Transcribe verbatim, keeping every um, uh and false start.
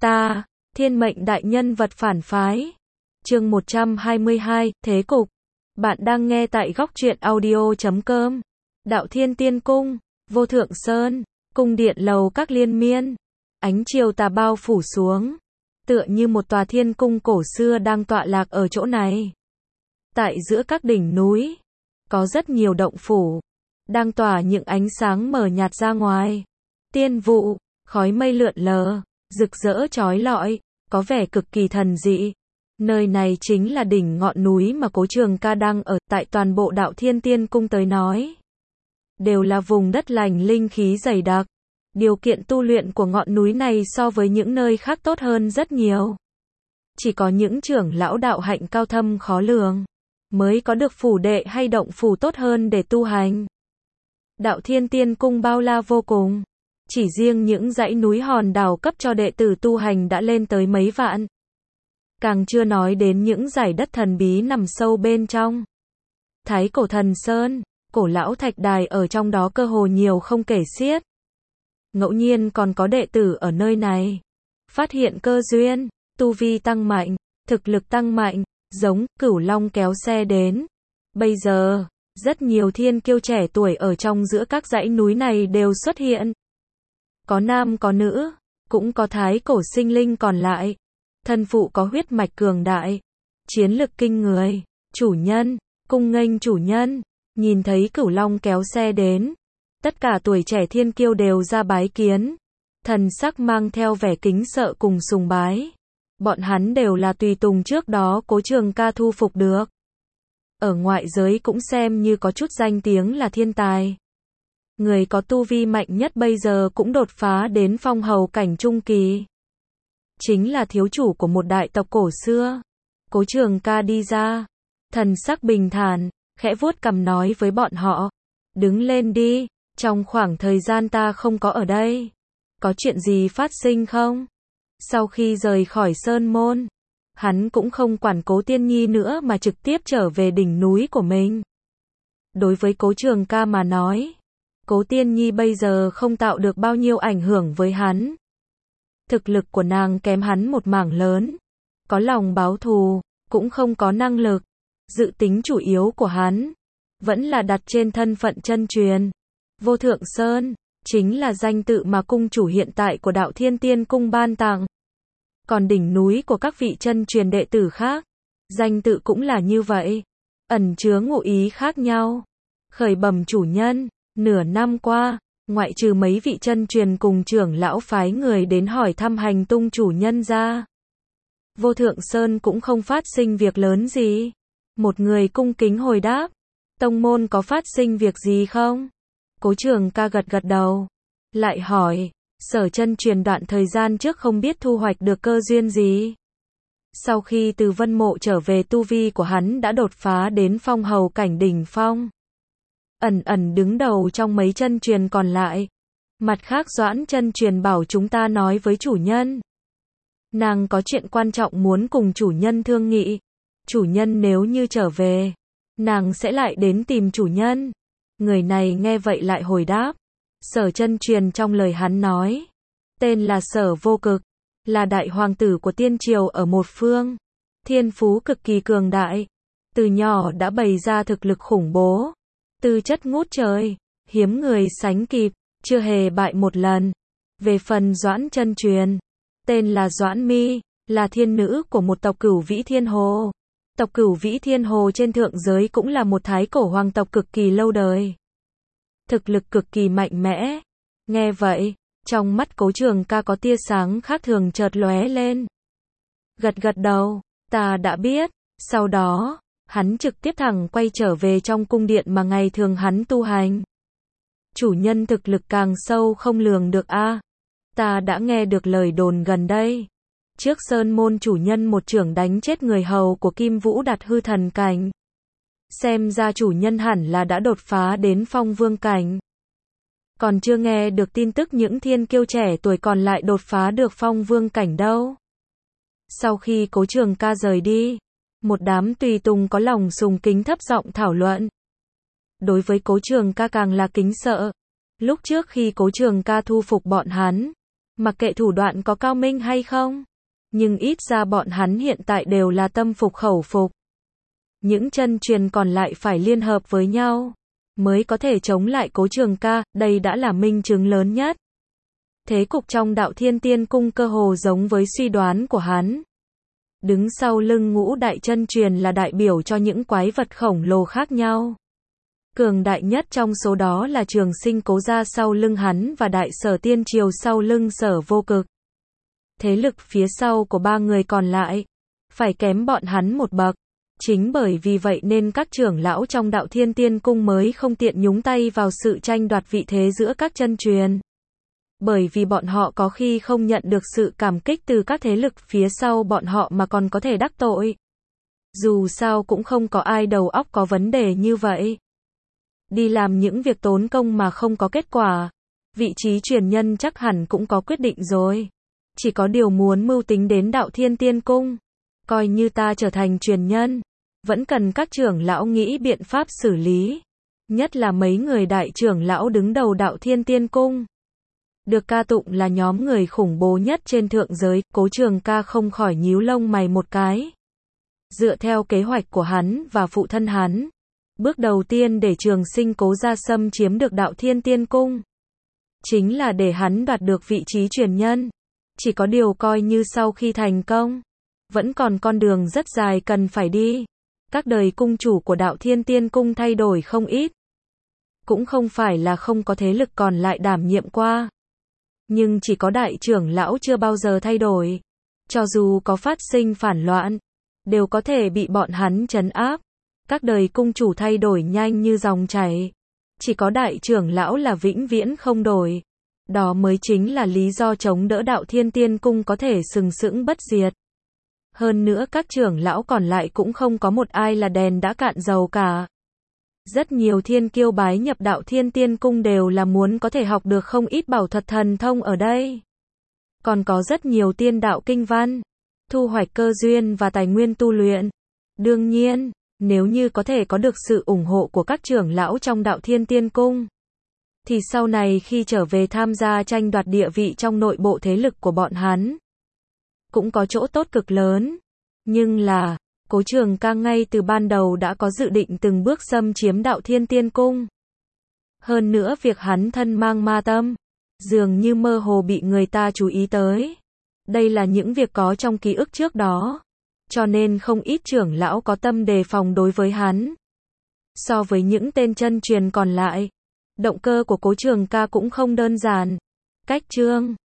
Ta, thiên mệnh đại nhân vật phản phái. Chương một trăm hai mươi hai, Thế cục. Bạn đang nghe tại góc truyện audio chấm com. Đạo Thiên Tiên Cung, Vô Thượng Sơn, cung điện lầu các liên miên. Ánh chiều tà bao phủ xuống, tựa như một tòa thiên cung cổ xưa đang tọa lạc ở chỗ này. Tại giữa các đỉnh núi, có rất nhiều động phủ, đang tỏa những ánh sáng mờ nhạt ra ngoài. Tiên vụ, khói mây lượn lờ, rực rỡ chói lọi, có vẻ cực kỳ thần dị. Nơi này chính là đỉnh ngọn núi mà Cố Trường Ca đang ở. Tại toàn bộ Đạo Thiên Tiên Cung tới nói, đều là vùng đất lành linh khí dày đặc. Điều kiện tu luyện của ngọn núi này so với những nơi khác tốt hơn rất nhiều. Chỉ có những trưởng lão đạo hạnh cao thâm khó lường mới có được phủ đệ hay động phủ tốt hơn để tu hành. Đạo Thiên Tiên Cung bao la vô cùng, chỉ riêng những dãy núi hòn đảo cấp cho đệ tử tu hành đã lên tới mấy vạn. Càng chưa nói đến những dải đất thần bí nằm sâu bên trong. Thái Cổ Thần Sơn, cổ lão thạch đài ở trong đó cơ hồ nhiều không kể xiết. Ngẫu nhiên còn có đệ tử ở nơi này phát hiện cơ duyên, tu vi tăng mạnh, thực lực tăng mạnh, giống Cửu Long kéo xe đến. Bây giờ, rất nhiều thiên kiêu trẻ tuổi ở trong giữa các dãy núi này đều xuất hiện. Có nam có nữ, cũng có thái cổ sinh linh còn lại. Thân phụ có huyết mạch cường đại, chiến lực kinh người. Chủ nhân, cung nghênh chủ nhân. Nhìn thấy Cửu Long kéo xe đến, tất cả tuổi trẻ thiên kiêu đều ra bái kiến. Thần sắc mang theo vẻ kính sợ cùng sùng bái. Bọn hắn đều là tùy tùng trước đó Cố Trường Ca thu phục được. Ở ngoại giới cũng xem như có chút danh tiếng là thiên tài. Người có tu vi mạnh nhất bây giờ cũng đột phá đến phong hầu cảnh trung kỳ. Chính là thiếu chủ của một đại tộc cổ xưa. Cố Trường Ca đi ra, thần sắc bình thản, khẽ vuốt cằm nói với bọn họ. Đứng lên đi, trong khoảng thời gian ta không có ở đây. Có chuyện gì phát sinh không? Sau khi rời khỏi Sơn Môn, hắn cũng không quản Cố Tiên Nhi nữa mà trực tiếp trở về đỉnh núi của mình. Đối với Cố Trường Ca mà nói, Cố Tiên Nhi bây giờ không tạo được bao nhiêu ảnh hưởng với hắn. Thực lực của nàng kém hắn một mảng lớn. Có lòng báo thù, cũng không có năng lực. Dự tính chủ yếu của hắn vẫn là đặt trên thân phận chân truyền. Vô Thượng Sơn chính là danh tự mà cung chủ hiện tại của Đạo Thiên Tiên Cung ban tặng. Còn đỉnh núi của các vị chân truyền đệ tử khác, danh tự cũng là như vậy, ẩn chứa ngụ ý khác nhau. Khởi bẩm chủ nhân, nửa năm qua, ngoại trừ mấy vị chân truyền cùng trưởng lão phái người đến hỏi thăm hành tung chủ nhân ra, Vô Thượng Sơn cũng không phát sinh việc lớn gì. Một người cung kính hồi đáp, tông môn có phát sinh việc gì không? Cố Trường Ca gật gật đầu, lại hỏi, Sở chân truyền đoạn thời gian trước không biết thu hoạch được cơ duyên gì. Sau khi từ Vân Mộ trở về tu vi của hắn đã đột phá đến phong hầu cảnh đỉnh phong. Ẩn ẩn đứng đầu trong mấy chân truyền còn lại. Mặt khác Doãn chân truyền bảo chúng ta nói với chủ nhân. Nàng có chuyện quan trọng muốn cùng chủ nhân thương nghị. Chủ nhân nếu như trở về, nàng sẽ lại đến tìm chủ nhân. Người này nghe vậy lại hồi đáp. Sở chân truyền trong lời hắn nói, tên là Sở Vô Cực, là đại hoàng tử của tiên triều ở một phương. Thiên phú cực kỳ cường đại, từ nhỏ đã bày ra thực lực khủng bố. Tư chất ngút trời, hiếm người sánh kịp, chưa hề bại một lần. Về phần Doãn chân truyền, tên là Doãn Mi, là thiên nữ của một tộc Cửu Vĩ Thiên Hồ. Tộc Cửu Vĩ Thiên Hồ trên thượng giới cũng là một thái cổ hoàng tộc cực kỳ lâu đời. Thực lực cực kỳ mạnh mẽ. Nghe vậy, trong mắt Cố Trường Ca có tia sáng khác thường chợt lóe lên. Gật gật đầu, ta đã biết. Sau đó, hắn trực tiếp thẳng quay trở về trong cung điện mà ngày thường hắn tu hành. Chủ nhân thực lực càng sâu không lường được a. À, ta đã nghe được lời đồn gần đây. Trước Sơn Môn chủ nhân một chưởng đánh chết người hầu của Kim Vũ Đạt hư thần cảnh. Xem ra chủ nhân hẳn là đã đột phá đến phong vương cảnh. Còn chưa nghe được tin tức những thiên kiêu trẻ tuổi còn lại đột phá được phong vương cảnh đâu. Sau khi Cố Trường Ca rời đi, một đám tùy tùng có lòng sùng kính thấp giọng thảo luận. Đối với Cố Trường Ca càng là kính sợ. Lúc trước khi Cố Trường Ca thu phục bọn hắn, Mặc kệ thủ đoạn có cao minh hay không, nhưng ít ra bọn hắn hiện tại đều là tâm phục khẩu phục. Những chân truyền còn lại phải liên hợp với nhau, mới có thể chống lại Cố Trường Ca, đây đã là minh chứng lớn nhất. Thế cục trong Đạo Thiên Tiên Cung cơ hồ giống với suy đoán của hắn. Đứng sau lưng ngũ đại chân truyền là đại biểu cho những quái vật khổng lồ khác nhau. Cường đại nhất trong số đó là Trường Sinh Cố gia sau lưng hắn và Đại Sở Tiên Triều sau lưng Sở Vô Cực. Thế lực phía sau của ba người còn lại, phải kém bọn hắn một bậc. Chính bởi vì vậy nên các trưởng lão trong Đạo Thiên Tiên Cung mới không tiện nhúng tay vào sự tranh đoạt vị thế giữa các chân truyền. Bởi vì bọn họ có khi không nhận được sự cảm kích từ các thế lực phía sau bọn họ mà còn có thể đắc tội. Dù sao cũng không có ai đầu óc có vấn đề như vậy. Đi làm những việc tốn công mà không có kết quả. Vị trí truyền nhân chắc hẳn cũng có quyết định rồi. Chỉ có điều muốn mưu tính đến Đạo Thiên Tiên Cung. Coi như ta trở thành truyền nhân, vẫn cần các trưởng lão nghĩ biện pháp xử lý. Nhất là mấy người đại trưởng lão đứng đầu Đạo Thiên Tiên Cung. Được ca tụng là nhóm người khủng bố nhất trên thượng giới, Cố Trường Ca không khỏi nhíu lông mày một cái. Dựa theo kế hoạch của hắn và phụ thân hắn, bước đầu tiên để Trường Sinh Cố gia xâm chiếm được Đạo Thiên Tiên Cung, chính là để hắn đoạt được vị trí truyền nhân. Chỉ có điều coi như sau khi thành công, vẫn còn con đường rất dài cần phải đi. Các đời cung chủ của Đạo Thiên Tiên Cung thay đổi không ít. Cũng không phải là không có thế lực còn lại đảm nhiệm qua. Nhưng chỉ có đại trưởng lão chưa bao giờ thay đổi. Cho dù có phát sinh phản loạn, đều có thể bị bọn hắn trấn áp. Các đời cung chủ thay đổi nhanh như dòng chảy. Chỉ có đại trưởng lão là vĩnh viễn không đổi. Đó mới chính là lý do chống đỡ Đạo Thiên Tiên Cung có thể sừng sững bất diệt. Hơn nữa các trưởng lão còn lại cũng không có một ai là đèn đã cạn dầu cả. Rất nhiều thiên kiêu bái nhập Đạo Thiên Tiên Cung đều là muốn có thể học được không ít bảo thuật thần thông ở đây. Còn có rất nhiều tiên đạo kinh văn, thu hoạch cơ duyên và tài nguyên tu luyện. Đương nhiên, nếu như có thể có được sự ủng hộ của các trưởng lão trong Đạo Thiên Tiên Cung, thì sau này khi trở về tham gia tranh đoạt địa vị trong nội bộ thế lực của bọn hắn, cũng có chỗ tốt cực lớn. Nhưng là, Cố Trường Ca ngay từ ban đầu đã có dự định từng bước xâm chiếm Đạo Thiên Tiên Cung. Hơn nữa việc hắn thân mang ma tâm, dường như mơ hồ bị người ta chú ý tới. Đây là những việc có trong ký ức trước đó. Cho nên không ít trưởng lão có tâm đề phòng đối với hắn. So với những tên chân truyền còn lại, động cơ của Cố Trường Ca cũng không đơn giản. Cách chương